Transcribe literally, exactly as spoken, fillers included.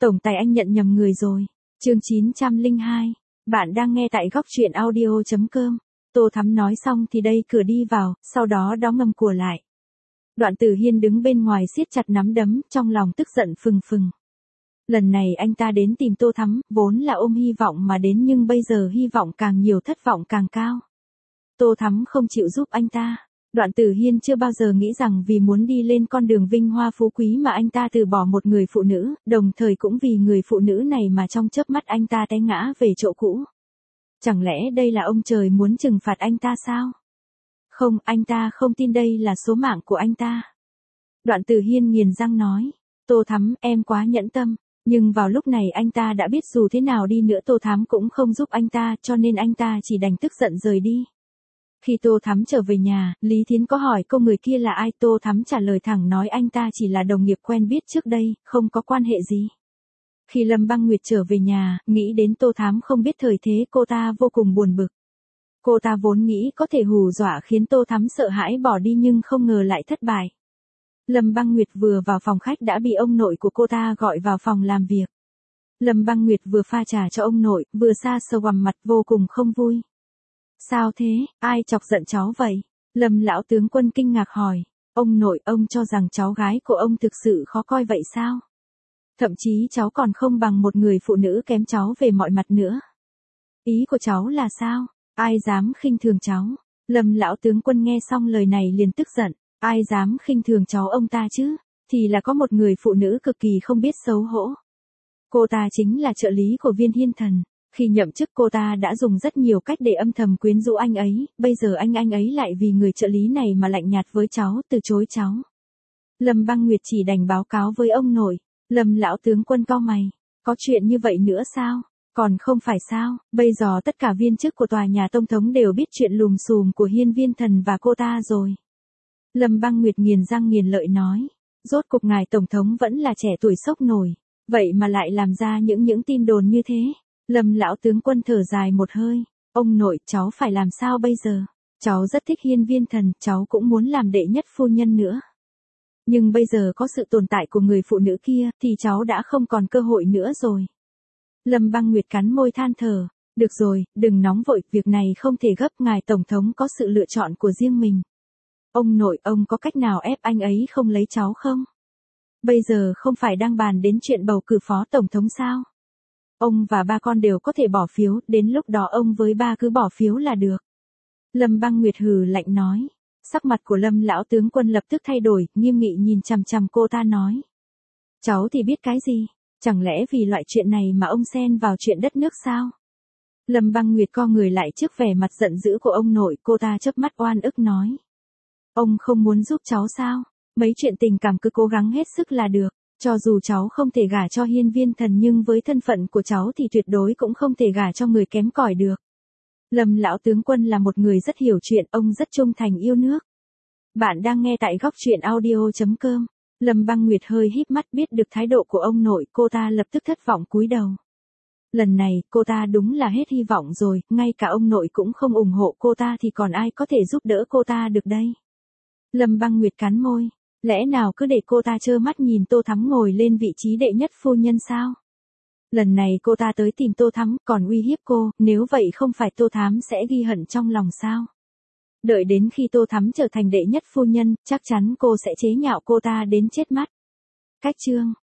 Tổng tài anh nhận nhầm người rồi. Chương chín trăm lẻ hai. Bạn đang nghe tại góc truyện audio chấm com. Tô Thắm nói xong thì đây cửa đi vào, sau đó đóng ngầm của lại. Đoạn Tử Hiên đứng bên ngoài siết chặt nắm đấm, trong lòng tức giận phừng phừng. Lần này anh ta đến tìm Tô Thắm, vốn là ôm hy vọng mà đến nhưng bây giờ hy vọng càng nhiều thất vọng càng cao. Tô Thắm không chịu giúp anh ta. Đoạn Tử Hiên chưa bao giờ nghĩ rằng vì muốn đi lên con đường vinh hoa phú quý mà anh ta từ bỏ một người phụ nữ, đồng thời cũng vì người phụ nữ này mà trong chớp mắt anh ta té ngã về chỗ cũ. Chẳng lẽ đây là ông trời muốn trừng phạt anh ta sao? Không, anh ta không tin đây là số mạng của anh ta. Đoạn Tử Hiên nghiền răng nói, Tô Thắm, em quá nhẫn tâm. Nhưng vào lúc này anh ta đã biết dù thế nào đi nữa Tô Thắm cũng không giúp anh ta, cho nên anh ta chỉ đành tức giận rời đi. Khi Tô Thắm trở về nhà, Lý Thiến có hỏi cô người kia là ai, Tô Thắm trả lời thẳng nói anh ta chỉ là đồng nghiệp quen biết trước đây, không có quan hệ gì. Khi Lâm Băng Nguyệt trở về nhà, nghĩ đến Tô Thắm không biết thời thế, cô ta vô cùng buồn bực. Cô ta vốn nghĩ có thể hù dọa khiến Tô Thắm sợ hãi bỏ đi nhưng không ngờ lại thất bại. Lâm Băng Nguyệt vừa vào phòng khách đã bị ông nội của cô ta gọi vào phòng làm việc. Lâm Băng Nguyệt vừa pha trà cho ông nội, vừa xa sờ quằm mặt vô cùng không vui. Sao thế, ai chọc giận cháu vậy? Lâm lão tướng quân kinh ngạc hỏi. Ông nội, ông cho rằng cháu gái của ông thực sự khó coi vậy sao? Thậm chí cháu còn không bằng một người phụ nữ kém cháu về mọi mặt nữa. Ý của cháu là sao? Ai dám khinh thường cháu? Lâm lão tướng quân nghe xong lời này liền tức giận. Ai dám khinh thường cháu ông ta chứ? Thì là có một người phụ nữ cực kỳ không biết xấu hổ. Cô ta chính là trợ lý của Viên Hiên Thần. Khi nhậm chức cô ta đã dùng rất nhiều cách để âm thầm quyến rũ anh ấy, bây giờ anh anh ấy lại vì người trợ lý này mà lạnh nhạt với cháu, từ chối cháu. Lâm Băng Nguyệt chỉ đành báo cáo với ông nội. Lâm lão tướng quân cau mày. Có chuyện như vậy nữa sao? Còn không phải sao, bây giờ tất cả viên chức của tòa nhà Tông Thống đều biết chuyện lùm xùm của Hiên Viên Thần và cô ta rồi. Lâm Băng Nguyệt nghiền răng nghiền lợi nói. Rốt cục ngài Tổng thống vẫn là trẻ tuổi sốc nổi. Vậy mà lại làm ra những những tin đồn như thế. Lâm lão tướng quân thở dài một hơi. Ông nội, cháu phải làm sao bây giờ? Cháu rất thích Hiên Viên Thần, cháu cũng muốn làm đệ nhất phu nhân nữa. Nhưng bây giờ có sự tồn tại của người phụ nữ kia, thì cháu đã không còn cơ hội nữa rồi. Lâm Băng Nguyệt cắn môi than thở. Được rồi, đừng nóng vội, việc này không thể gấp, ngài Tổng thống có sự lựa chọn của riêng mình. Ông nội, ông có cách nào ép anh ấy không lấy cháu không? Bây giờ không phải đang bàn đến chuyện bầu cử phó tổng thống sao? Ông và ba con đều có thể bỏ phiếu, đến lúc đó ông với ba cứ bỏ phiếu là được. Lâm Băng Nguyệt hừ lạnh nói. Sắc mặt của Lâm lão tướng quân lập tức thay đổi, nghiêm nghị nhìn chằm chằm cô ta nói. Cháu thì biết cái gì? Chẳng lẽ vì loại chuyện này mà ông xen vào chuyện đất nước sao? Lâm Băng Nguyệt co người lại trước vẻ mặt giận dữ của ông nội, cô ta chớp mắt oan ức nói. Ông không muốn giúp cháu sao? Mấy chuyện tình cảm cứ cố gắng hết sức là được. Cho dù cháu không thể gả cho Hiên Viên Thần nhưng với thân phận của cháu thì tuyệt đối cũng không thể gả cho người kém cỏi được. Lâm lão tướng quân là một người rất hiểu chuyện, ông rất trung thành yêu nước. Bạn đang nghe tại góc truyện audio chấm com. Lâm Băng Nguyệt hơi híp mắt, biết được thái độ của ông nội, cô ta lập tức thất vọng cúi đầu. Lần này, cô ta đúng là hết hy vọng rồi, ngay cả ông nội cũng không ủng hộ cô ta thì còn ai có thể giúp đỡ cô ta được đây. Lâm Băng Nguyệt cắn môi. Lẽ nào cứ để cô ta trơ mắt nhìn Tô Thắm ngồi lên vị trí đệ nhất phu nhân sao? Lần này cô ta tới tìm Tô Thắm, còn uy hiếp cô, nếu vậy không phải Tô Thắm sẽ ghi hận trong lòng sao? Đợi đến khi Tô Thắm trở thành đệ nhất phu nhân, chắc chắn cô sẽ chế nhạo cô ta đến chết mắt. Cách chương